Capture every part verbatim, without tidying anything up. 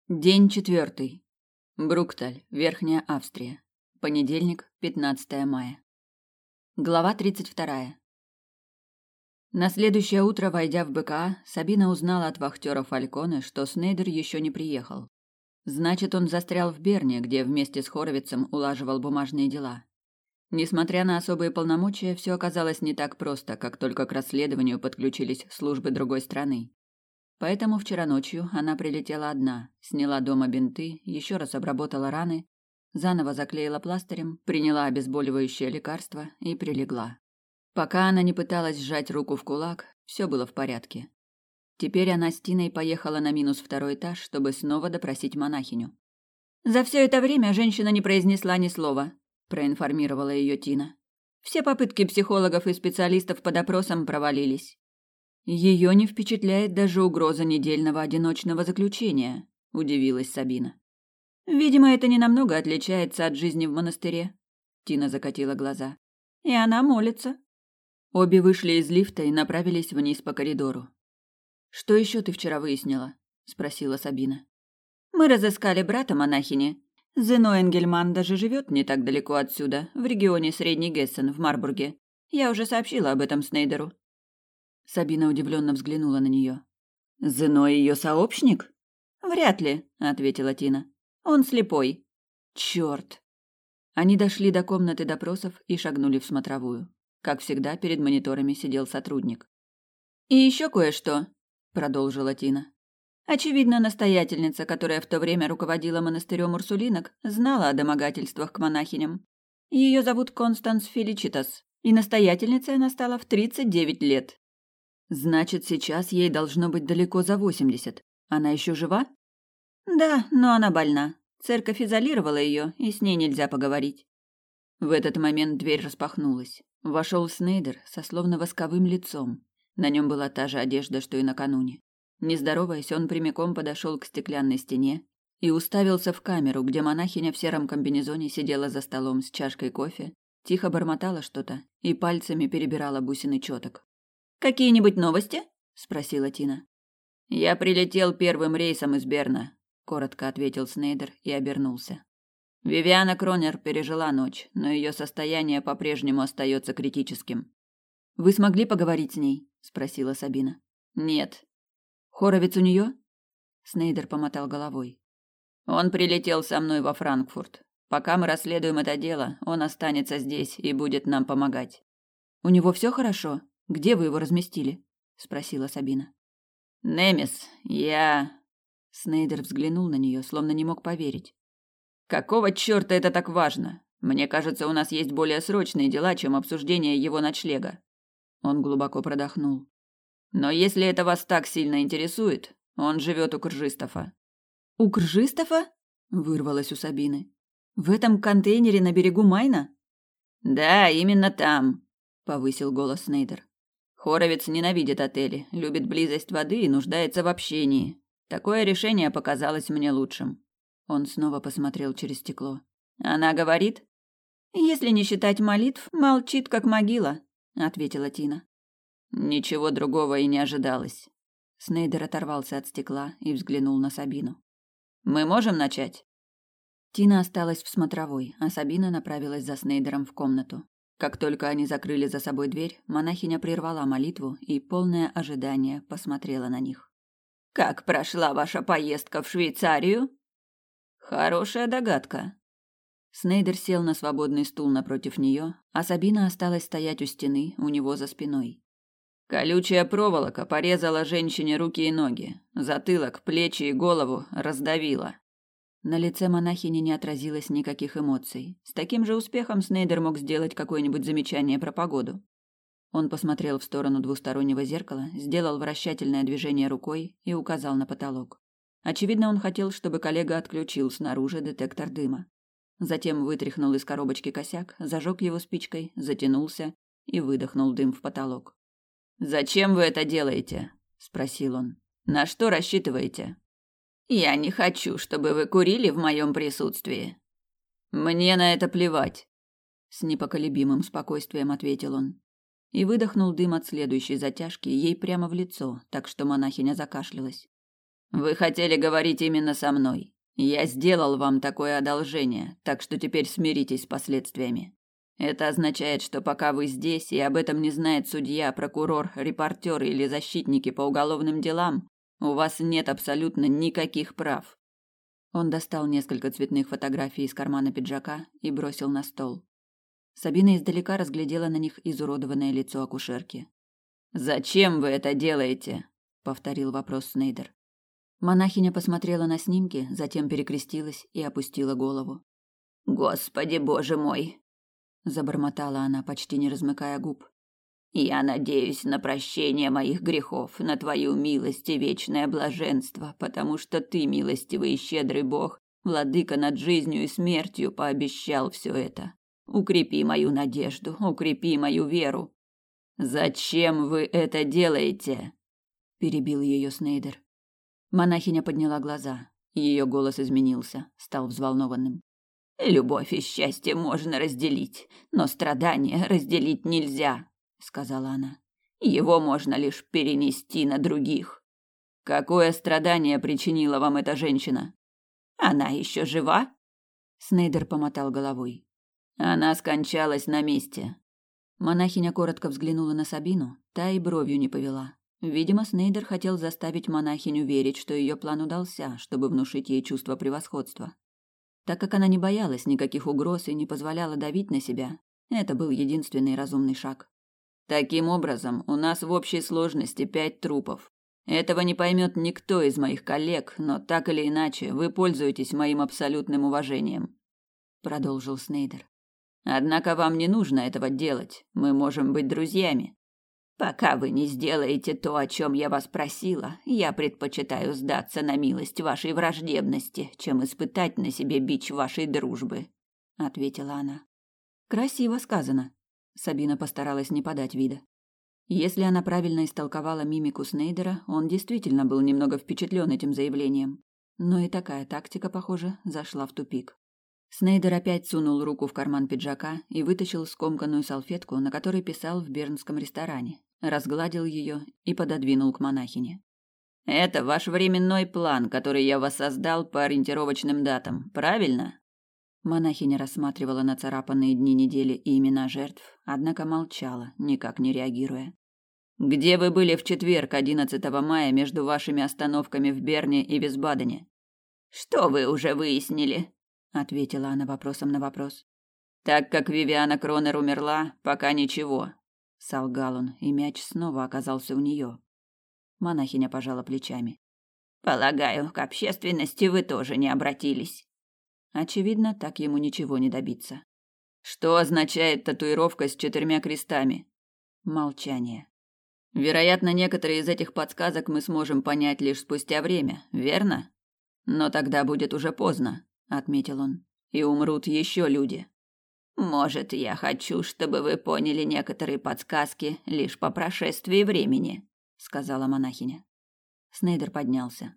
День четвертый. Брукталь, Верхняя Австрия. Понедельник, пятнадцатое мая. Глава тридцать вторая. На следующее утро, войдя в БКА, Сабина узнала от вахтера Фальконе, что Снейдер еще не приехал. Значит, он застрял в Берне, где вместе с Хоровицем улаживал бумажные дела. Несмотря на особые полномочия, все оказалось не так просто, как только к расследованию подключились службы другой страны. Поэтому вчера ночью она прилетела одна, сняла дома бинты, еще раз обработала раны, заново заклеила пластырем, приняла обезболивающее лекарство и прилегла. Пока она не пыталась сжать руку в кулак, все было в порядке. Теперь она с Тиной поехала на минус второй этаж, чтобы снова допросить монахиню. «За все это время женщина не произнесла ни слова», – проинформировала ее Тина. «Все попытки психологов и специалистов по допросам провалились». Ее не впечатляет даже угроза недельного одиночного заключения, удивилась Сабина. Видимо, это не намного отличается от жизни в монастыре. Тина закатила глаза. И она молится. Обе вышли из лифта и направились вниз по коридору. Что еще ты вчера выяснила? Спросила Сабина. Мы разыскали брата монахини. Зено Энгельман даже живет не так далеко отсюда, в регионе Средний Гессен, в Марбурге. Я уже сообщила об этом Снейдеру. Сабина удивленно взглянула на нее. «Зено ее сообщник?» «Вряд ли», — ответила Тина. «Он слепой». «Черт!» Они дошли до комнаты допросов и шагнули в смотровую. Как всегда, перед мониторами сидел сотрудник. «И еще кое-что», — продолжила Тина. «Очевидно, настоятельница, которая в то время руководила монастырем Урсулинок, знала о домогательствах к монахиням. Ее зовут Констанс Феличитас, и настоятельницей она стала в тридцать девять лет». Значит, сейчас ей должно быть далеко за восемьдесят. Она еще жива? Да, но она больна. Церковь изолировала ее, и с ней нельзя поговорить. В этот момент дверь распахнулась. Вошел Снейдер со словно восковым лицом. На нем была та же одежда, что и накануне. Не здороваясь, он прямиком подошел к стеклянной стене и уставился в камеру, где монахиня в сером комбинезоне сидела за столом с чашкой кофе, тихо бормотала что-то и пальцами перебирала бусины четок. «Какие-нибудь новости?» – спросила Тина. «Я прилетел первым рейсом из Берна», – коротко ответил Снейдер и обернулся. Вивиана Кронер пережила ночь, но ее состояние по-прежнему остается критическим. «Вы смогли поговорить с ней?» – спросила Сабина. «Нет». «Хоровиц у нее?» Снейдер помотал головой. «Он прилетел со мной во Франкфурт. Пока мы расследуем это дело, он останется здесь и будет нам помогать». «У него все хорошо? Где вы его разместили?» – спросила Сабина. «Немес, я...» Снейдер взглянул на нее, словно не мог поверить. «Какого черта это так важно? Мне кажется, у нас есть более срочные дела, чем обсуждение его ночлега». Он глубоко продохнул. «Но если это вас так сильно интересует, он живет у Кржистофа». «У Кржистофа?» – вырвалось у Сабины. «В этом контейнере на берегу Майна?» «Да, именно там», – повысил голос Снейдер. Хоровиц ненавидит отели, любит близость воды и нуждается в общении. Такое решение показалось мне лучшим. Он снова посмотрел через стекло. Она говорит? Если не считать молитв, молчит как могила, ответила Тина. Ничего другого и не ожидалось. Снейдер оторвался от стекла и взглянул на Сабину. Мы можем начать? Тина осталась в смотровой, а Сабина направилась за Снейдером в комнату. Как только они закрыли за собой дверь, монахиня прервала молитву и, полное ожидание, посмотрела на них. «Как прошла ваша поездка в Швейцарию?» «Хорошая догадка». Снейдер сел на свободный стул напротив нее, а Сабина осталась стоять у стены, у него за спиной. Колючая проволока порезала женщине руки и ноги, затылок, плечи и голову раздавила. На лице монахини не отразилось никаких эмоций. С таким же успехом Снейдер мог сделать какое-нибудь замечание про погоду. Он посмотрел в сторону двустороннего зеркала, сделал вращательное движение рукой и указал на потолок. Очевидно, он хотел, чтобы коллега отключил снаружи детектор дыма. Затем вытряхнул из коробочки косяк, зажег его спичкой, затянулся и выдохнул дым в потолок. «Зачем вы это делаете?» – спросил он. «На что рассчитываете?» «Я не хочу, чтобы вы курили в моем присутствии». «Мне на это плевать», — с непоколебимым спокойствием ответил он. И выдохнул дым от следующей затяжки ей прямо в лицо, так что монахиня закашлялась. Вы хотели говорить именно со мной. Я сделал вам такое одолжение, так что теперь смиритесь с последствиями. Это означает, что пока вы здесь и об этом не знает судья, прокурор, репортер или защитники по уголовным делам, у вас нет абсолютно никаких прав. Он достал несколько цветных фотографий из кармана пиджака и бросил на стол. Сабина издалека разглядела на них изуродованное лицо акушерки. «Зачем вы это делаете?» – повторил вопрос Снейдер. Монахиня посмотрела на снимки, затем перекрестилась и опустила голову. «Господи, боже мой!» – забормотала она, почти не размыкая губ. «Я надеюсь на прощение моих грехов, на твою милость и вечное блаженство, потому что ты, милостивый и щедрый Бог, владыка над жизнью и смертью, пообещал все это. Укрепи мою надежду, укрепи мою веру». «Зачем вы это делаете?» – перебил ее Снейдер. Монахиня подняла глаза. Ее голос изменился, стал взволнованным. «Любовь и счастье можно разделить, но страдания разделить нельзя», — сказала она. «Его можно лишь перенести на других». «Какое страдание причинила вам эта женщина?» «Она еще жива?» Снейдер помотал головой. «Она скончалась на месте». Монахиня коротко взглянула на Сабину, та и бровью не повела. Видимо, Снейдер хотел заставить монахиню верить, что ее план удался, чтобы внушить ей чувство превосходства. Так как она не боялась никаких угроз и не позволяла давить на себя, это был единственный разумный шаг. «Таким образом, у нас в общей сложности пять трупов. Этого не поймет никто из моих коллег, но так или иначе вы пользуетесь моим абсолютным уважением», — продолжил Снейдер. «Однако вам не нужно этого делать, мы можем быть друзьями. Пока вы не сделаете то, о чем я вас просила, я предпочитаю сдаться на милость вашей враждебности, чем испытать на себе бич вашей дружбы», — ответила она. «Красиво сказано», — Сабина постаралась не подать вида. Если она правильно истолковала мимику Снейдера, он действительно был немного впечатлен этим заявлением. Но и такая тактика, похоже, зашла в тупик. Снейдер опять сунул руку в карман пиджака и вытащил скомканную салфетку, на которой писал в бернском ресторане, разгладил ее и пододвинул к монахине. «Это ваш временной план, который я воссоздал по ориентировочным датам, правильно?» Монахиня рассматривала нацарапанные дни недели и имена жертв, однако молчала, никак не реагируя. «Где вы были в четверг, одиннадцатого мая, между вашими остановками в Берне и Висбадене?» «Что вы уже выяснили?» — ответила она вопросом на вопрос. «Так как Вивиана Кронер умерла, пока ничего», — солгал он, и мяч снова оказался у нее. Монахиня пожала плечами. «Полагаю, к общественности вы тоже не обратились». Очевидно, так ему ничего не добиться. «Что означает татуировка с четырьмя крестами?» Молчание. «Вероятно, некоторые из этих подсказок мы сможем понять лишь спустя время, верно? Но тогда будет уже поздно», — отметил он, — «и умрут еще люди». «Может, я хочу, чтобы вы поняли некоторые подсказки лишь по прошествии времени», — сказала монахиня. Снейдер поднялся.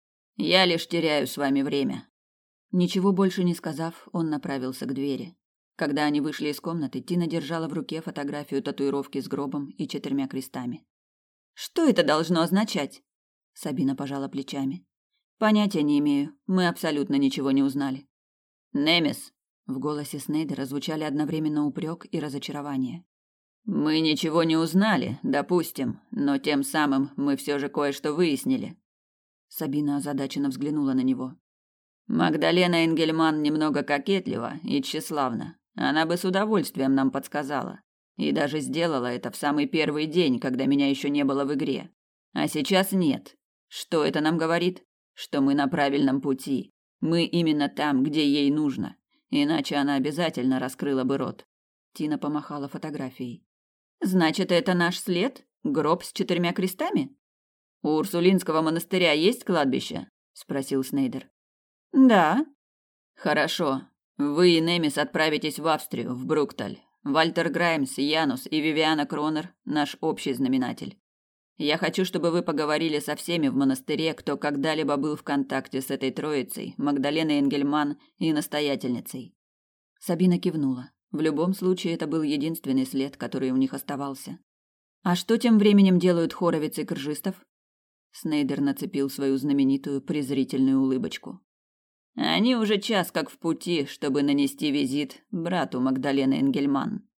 «Я лишь теряю с вами время». Ничего больше не сказав, он направился к двери. Когда они вышли из комнаты, Тина держала в руке фотографию татуировки с гробом и четырьмя крестами. «Что это должно означать?» Сабина пожала плечами. «Понятия не имею. Мы абсолютно ничего не узнали». «Немес!» В голосе Снейдера звучали одновременно упрек и разочарование. «Мы ничего не узнали, допустим, но тем самым мы все же кое-что выяснили». Сабина озадаченно взглянула на него. «Магдалена Энгельман немного кокетлива и тщеславна. Она бы с удовольствием нам подсказала. И даже сделала это в самый первый день, когда меня еще не было в игре. А сейчас нет. Что это нам говорит? Что мы на правильном пути. Мы именно там, где ей нужно. Иначе она обязательно раскрыла бы рот». Тина помахала фотографией. «Значит, это наш след? Гроб с четырьмя крестами?» «У Урсулинского монастыря есть кладбище?» – спросил Снейдер. «Да». «Хорошо. Вы и Немис отправитесь в Австрию, в Брукталь. Вальтер Граймс, Янус и Вивиана Кронер – наш общий знаменатель. Я хочу, чтобы вы поговорили со всеми в монастыре, кто когда-либо был в контакте с этой троицей, Магдаленой Энгельман и настоятельницей». Сабина кивнула. В любом случае, это был единственный след, который у них оставался. «А что тем временем делают Хоровиц и Кржистов?» Снейдер нацепил свою знаменитую презрительную улыбочку. Они уже час как в пути, чтобы нанести визит брату Магдалены Энгельман.